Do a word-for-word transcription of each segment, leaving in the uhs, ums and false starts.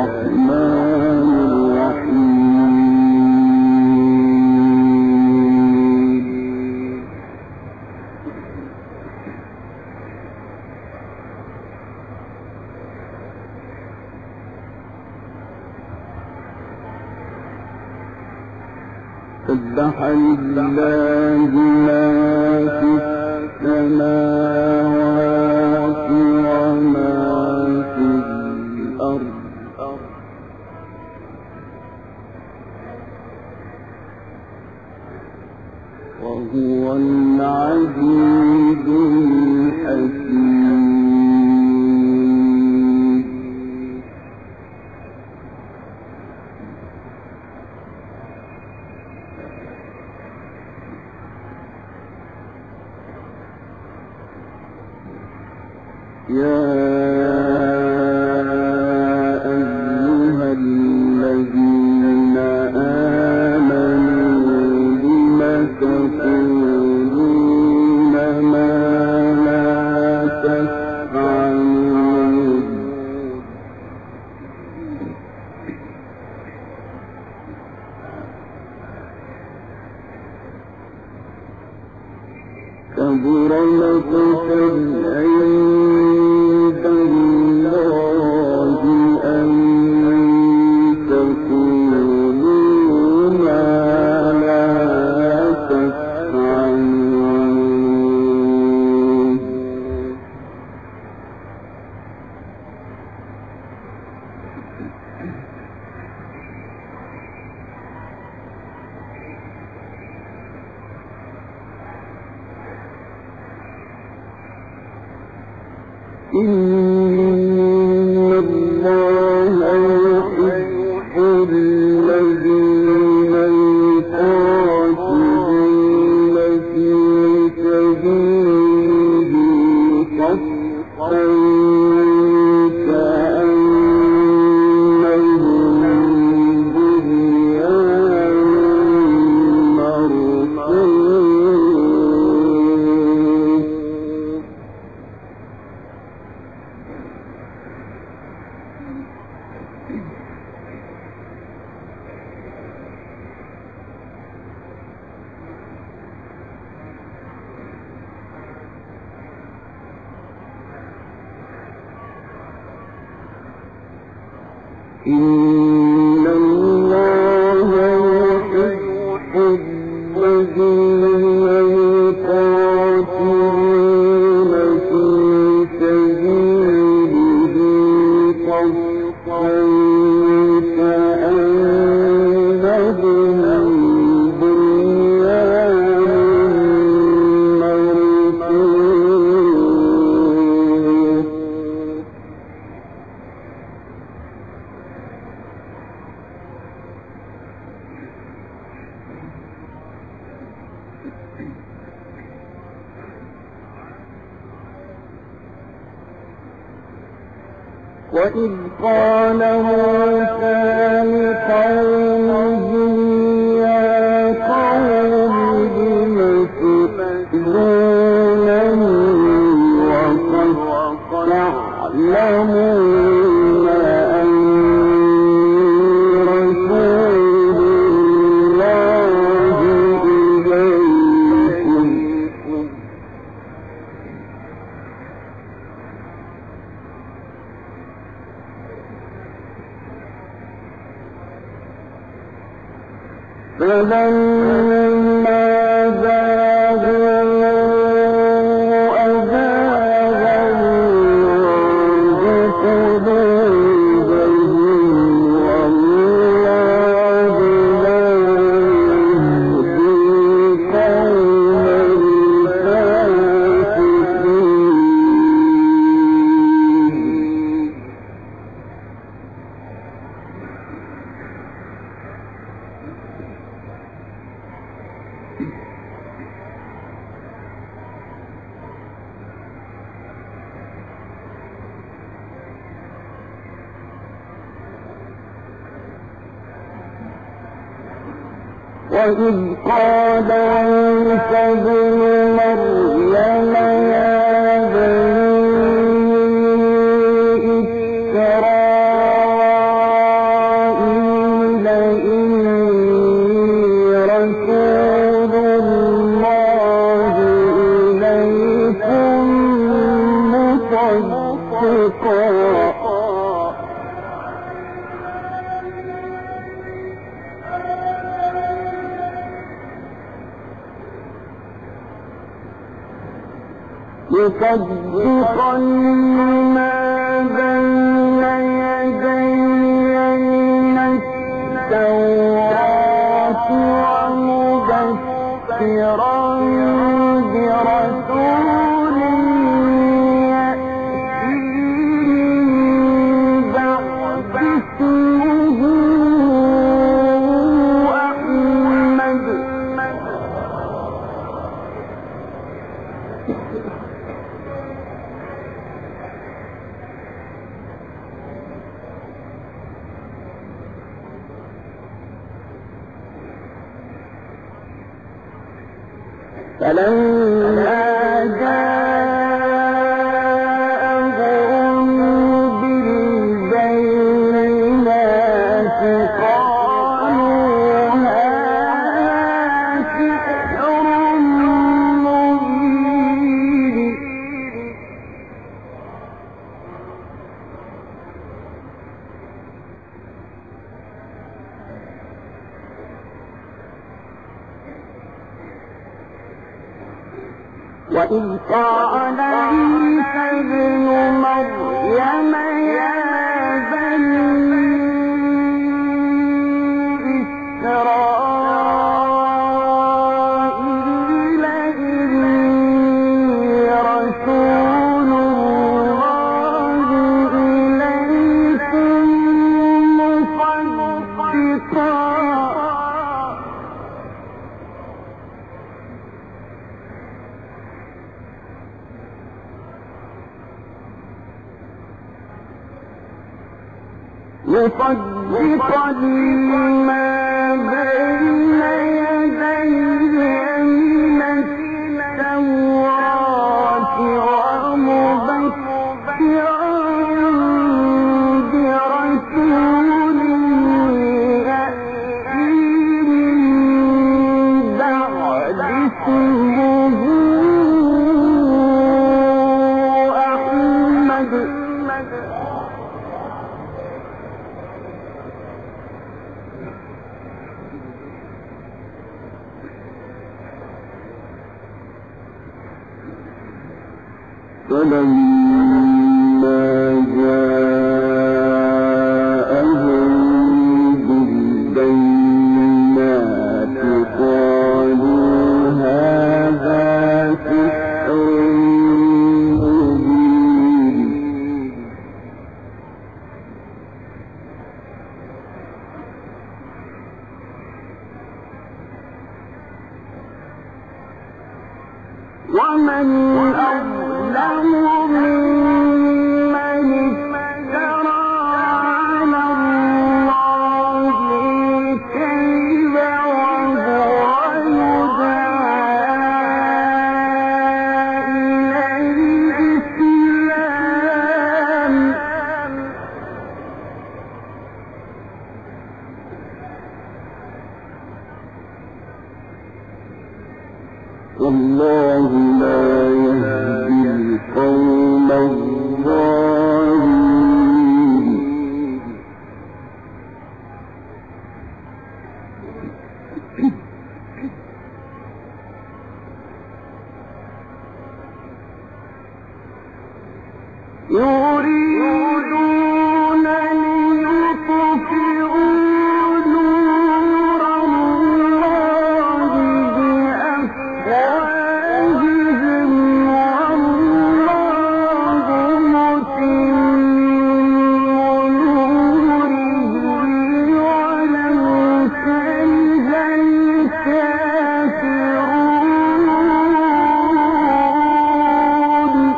الرحمن الرحيم سبح لله ما في السماوات وما في الأرض وهو العزيز الحكيم. يا أيها الذين آمنوا لم تقولون ما لا تفعلون كبر مقتا عند الله أن تقولوا ما لا تفعلون. إن الله يحب الذين يقاتلون في سبيله صفا كأنهم بنيان مرصوص. إن الله يحب الذين يقاتلون في سبيله صفا كأنهم بنيان مرصوص. وإذ قال موسى لقومه يا قوم لم تؤذونني وقد تعلمون أني رسول الله إليكم فلما زاغوا أزاغ الله قلوبهم والله لا يهدي القوم الفاسقين. وإذ قال عيسى ابن مريم يا بني إسرائيل مصدقا لما بين يدي من التوراة ومبشرا برسول يأتي من بعد اسمه أحمد. فلما جاءهم بالبينات قالوا هذا سحر مبين. وإذ قال عيسى ابن مريم يا بني إسرائيل إني رسول الله إليكم مصدقا مصدقا لما بين يدي من التوراة ومبشرا برسول يأتي من بعد اسمه أحمد. فلما جاءهم بالبينات قالوا هذا سحر مبين. ومن أظلم ممن افترى على الله الكذب وهو يدعى إلى الإسلام. والله لا يهدي القوم الظالمين. يريدون ليطفئوا نور الله بأفواههم والله متم نوره ولو كره الكافرون.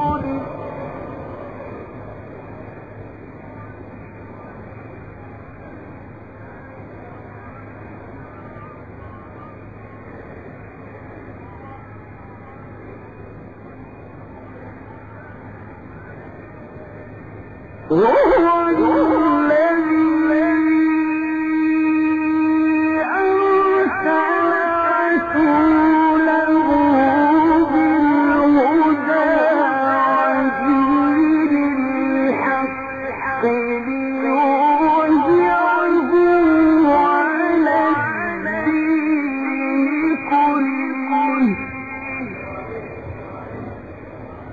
هو الذي أرسل رسوله بالهدى ودين الحق ليظهره على الدين كله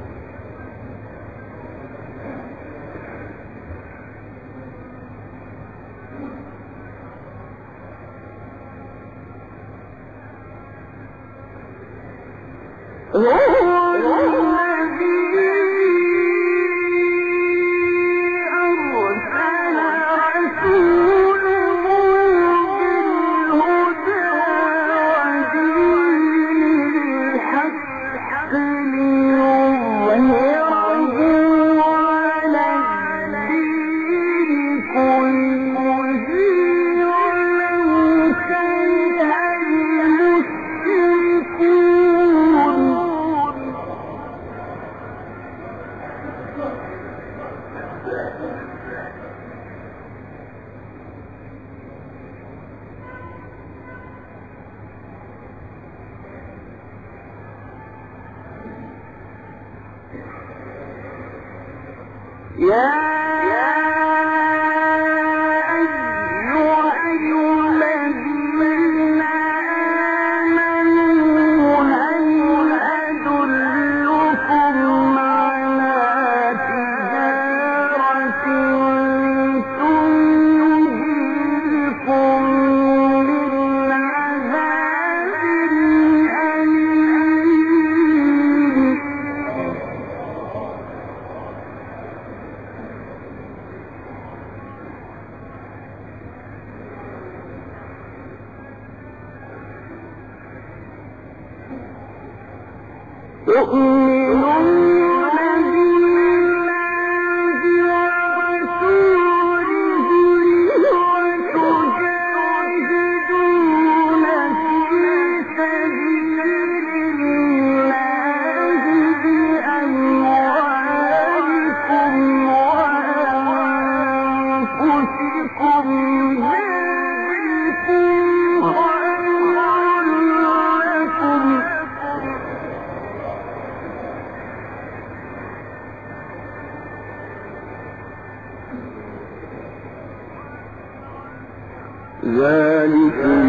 ذلكم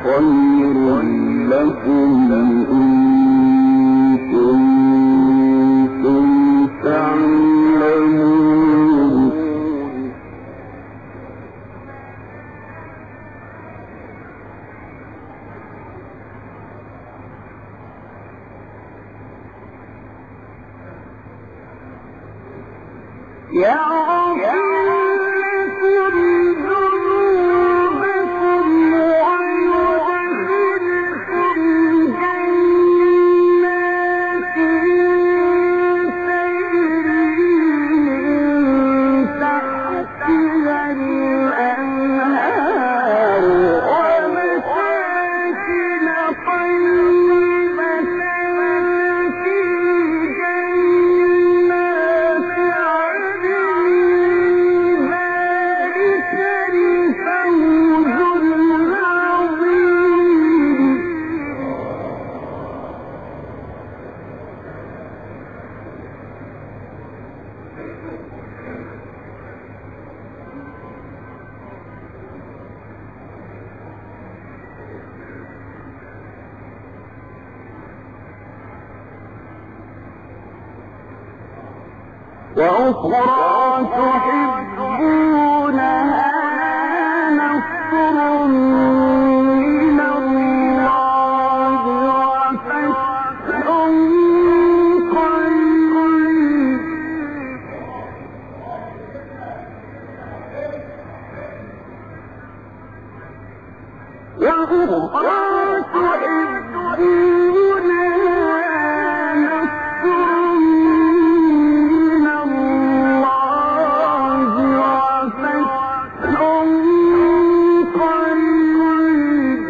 خير لكم إن كنتم تعلمون يغفر لكم ذنوبكم ويدخلكم جنات تجري من تحتها الأنهار ومساكن طيبة في جنات عدن ذلك الفوز العظيم وأخرى تحبونها نصر من الله وفتح قريب وأخرى تحبونها نصر من الله وفتح قريب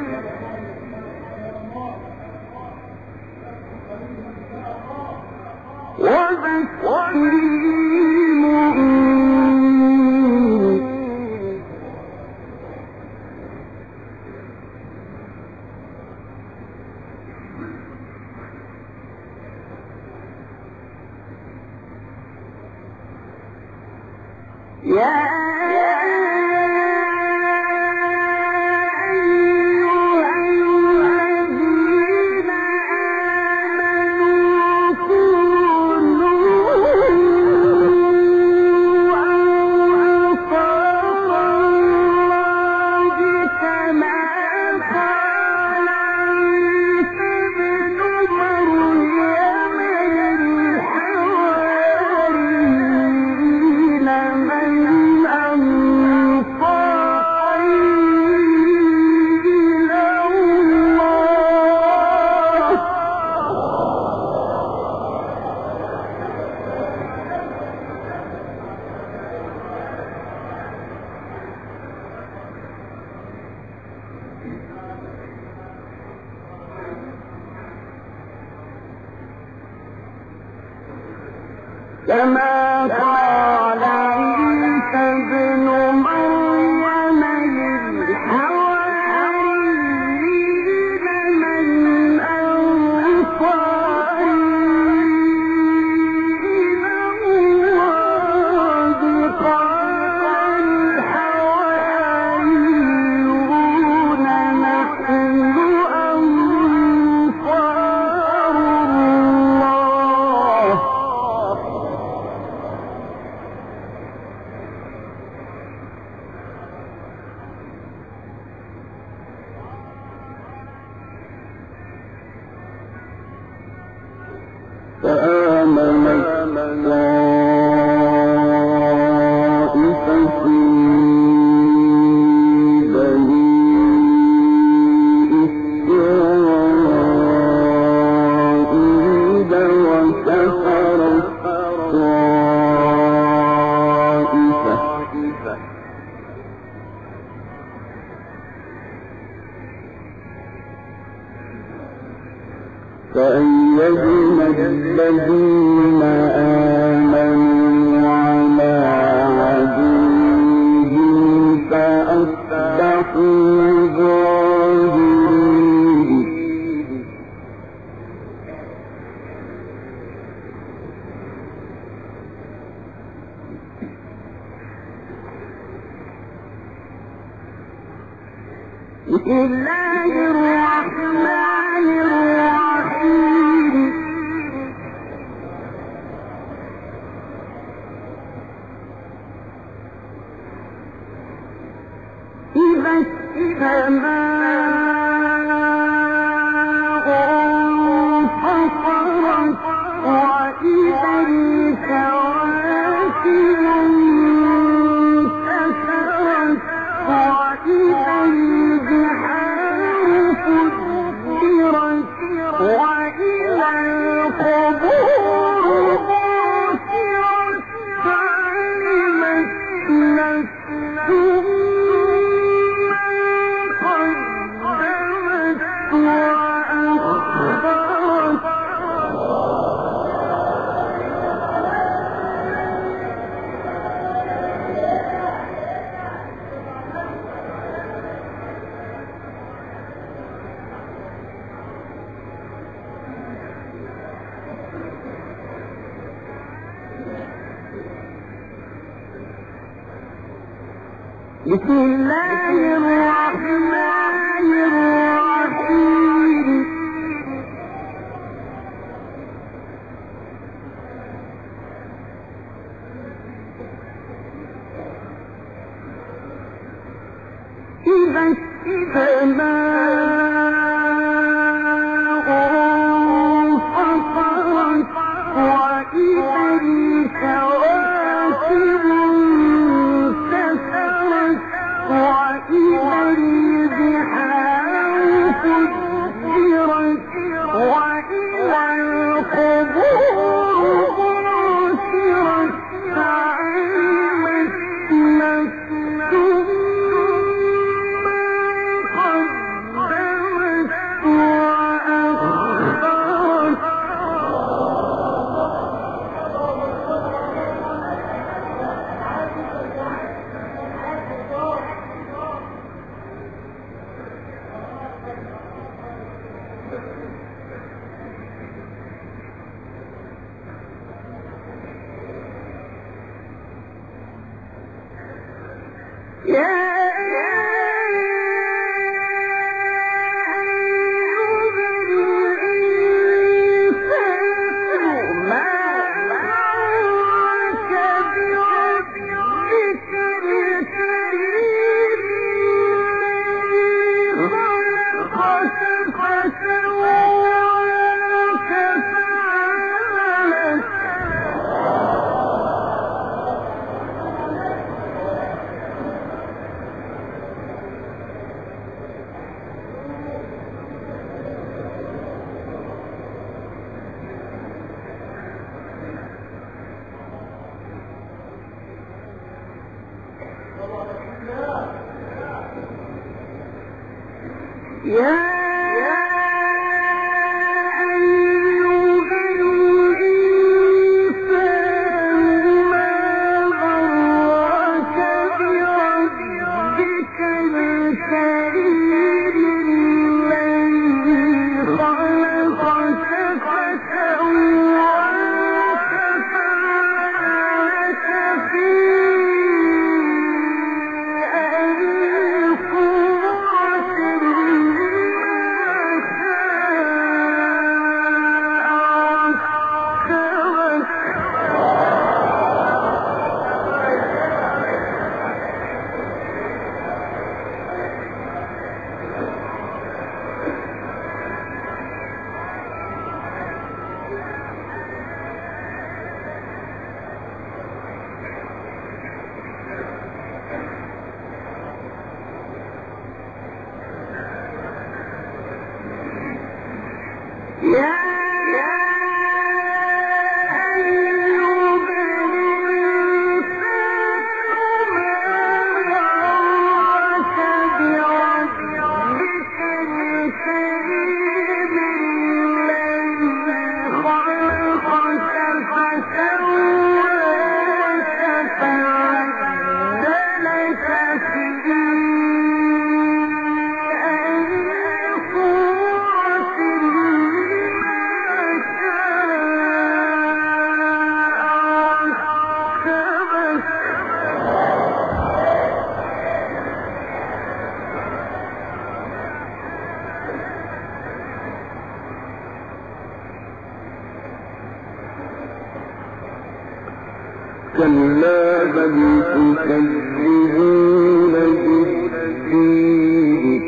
وبشر المؤمنين كما قال عيسى ابن مريم للحواريين من أنصاري إلى الله قال الحواريون نحن أنصار الله فآمنت طائفة من بني إسرائيل وكفرت طائفة فأيدنا الذين آمنوا على عدوهم فأصبحوا ظاهرين بسم الله الرحمن الرحيم إذا السماء انفطرت وإذا الكواكب انتثرت وإذا البحار فجرت وإذا القبور بعثرت علمت نفس بسم الله الرحمن الرحيم إذا السماء انفطرت وإذا الكواكب انتثرت وإذا البحار فجرت وإذا القبور بعثرت علمت نفس ما قدمت وأخرت يا يا أيها الإنسان كلا بل تكذبون بالدين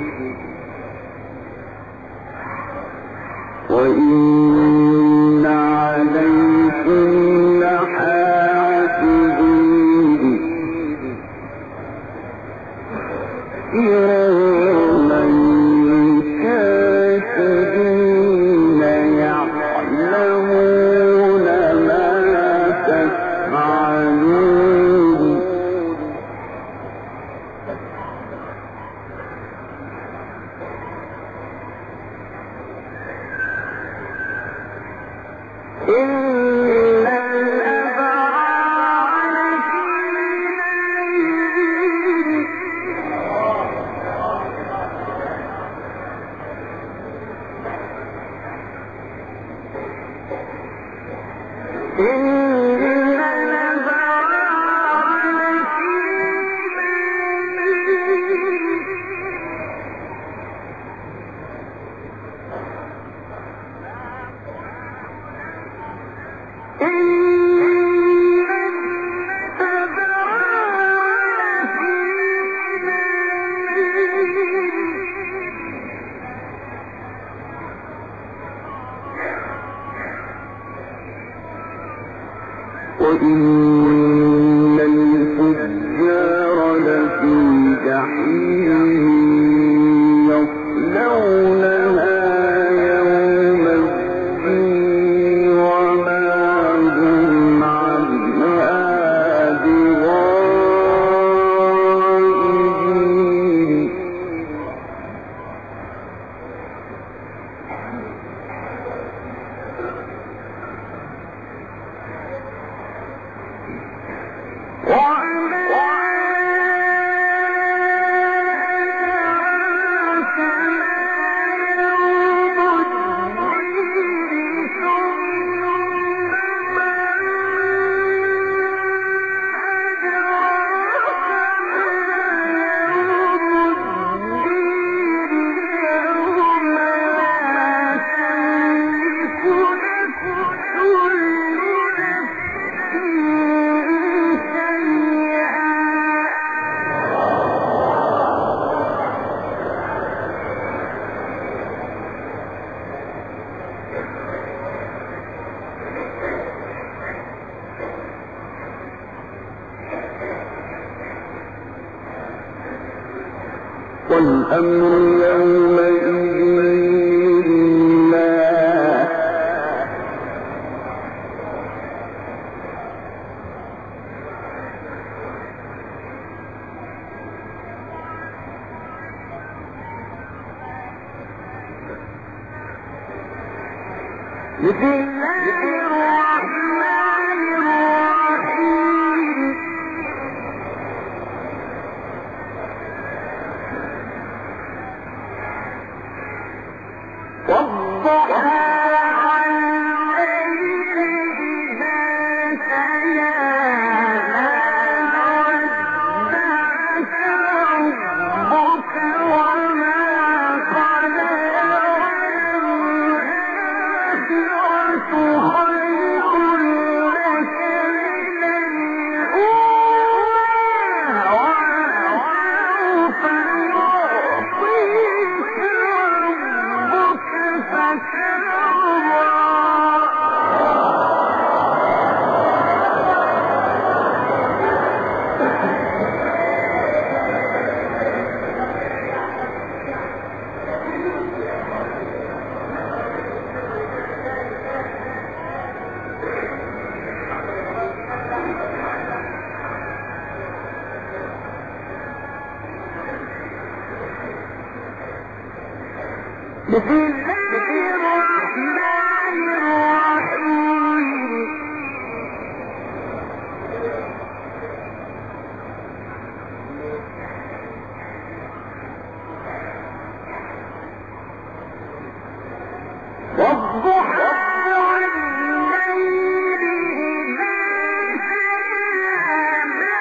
وإن عليكم لحافظين كراما كاتبين يعلمون ما تفعلون إن الأبرار لفي نعيم إن الأبرار لفي وإن الفجار لفي جحيم يصلونها يوم الدين وما هم عنها بغائبين والأمر يومئذ لله بسم الله الرحمن الرحيم والضحى والليل إذا سجى ما ودعك ربك وما قلى والآخرة خير بسم الله الرحمن الرحيم والضحى والليل إذا سجى ما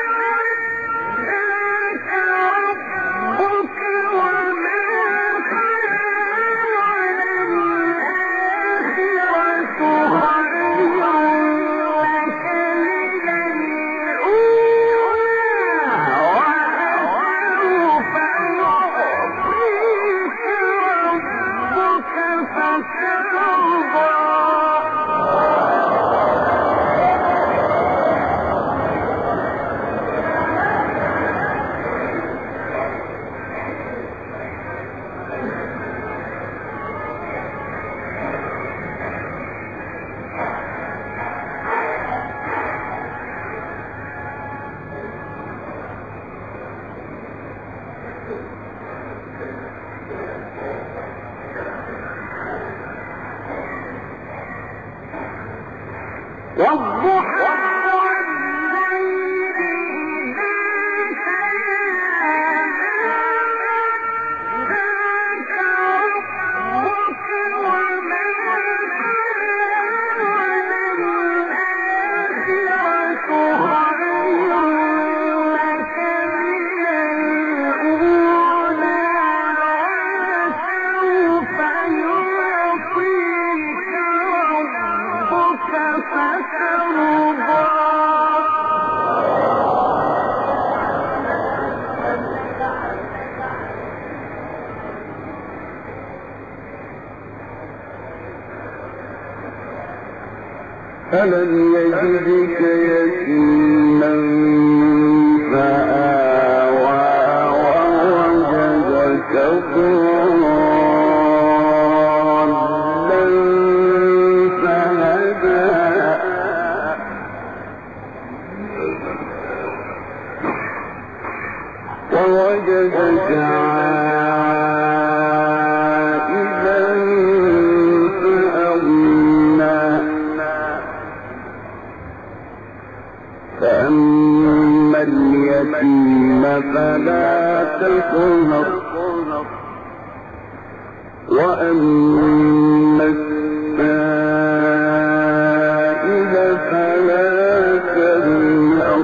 ودعك ربك وما قلى وللآخرة خير لك من الأولى ولسوف يعطيك ربك فترضى والضحى والليل إذا سجى ما ودعك ربك وما قلى وللآخرة خير لك من الأولى ولسوف يعطيك ربك فترضى ألم يجدك يتيما فآوى ووجدك ضالا فهدى ووجدك عائلا فأغنى فأما اليتيم فلا تقهر وأما السائل فلا تنهر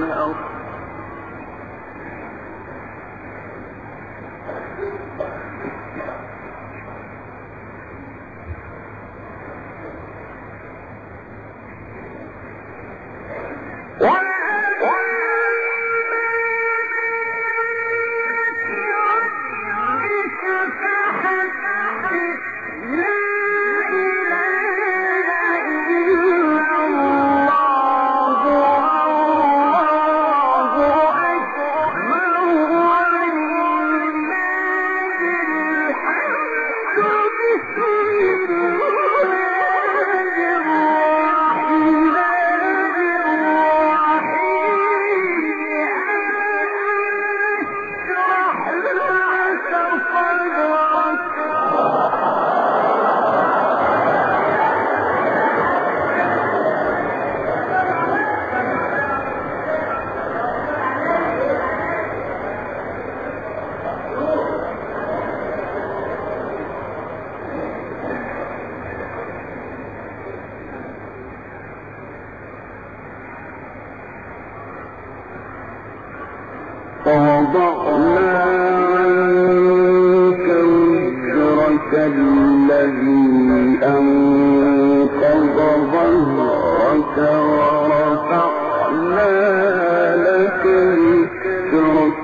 ووضعنا عنك وزرك الذي أنقض ظهرك ورفعنا لك ذكرك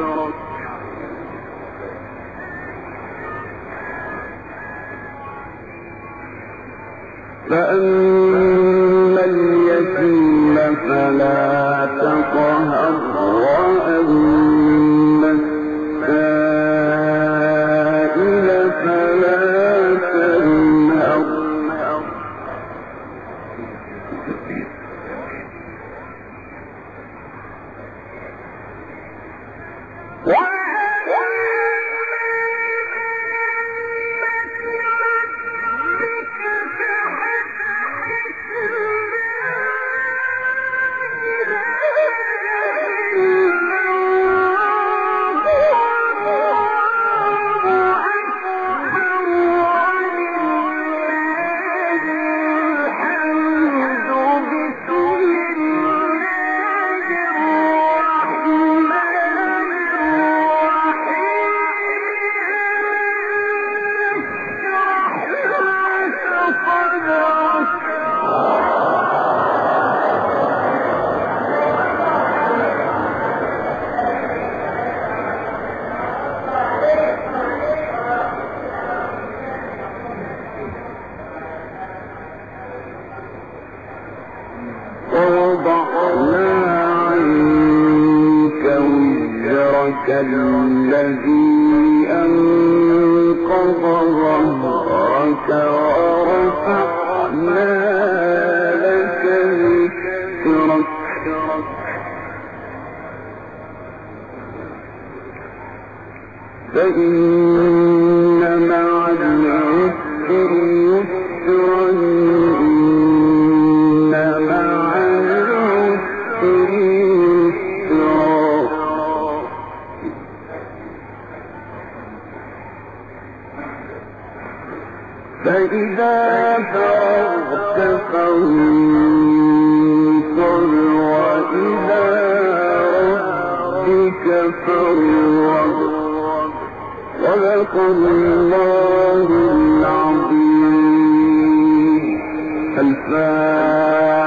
فأما اليتيم فلا تقهر وأما السائل فلا تنهر ذكرك الذي أنقض ظهرك ورفعنا لك ذكرك فإن مع العسر يسرا إن مع العسر يسرا فإذا فرغت فانصب وإلى ربك فارغب صدق الله العظيم. الفاتحة.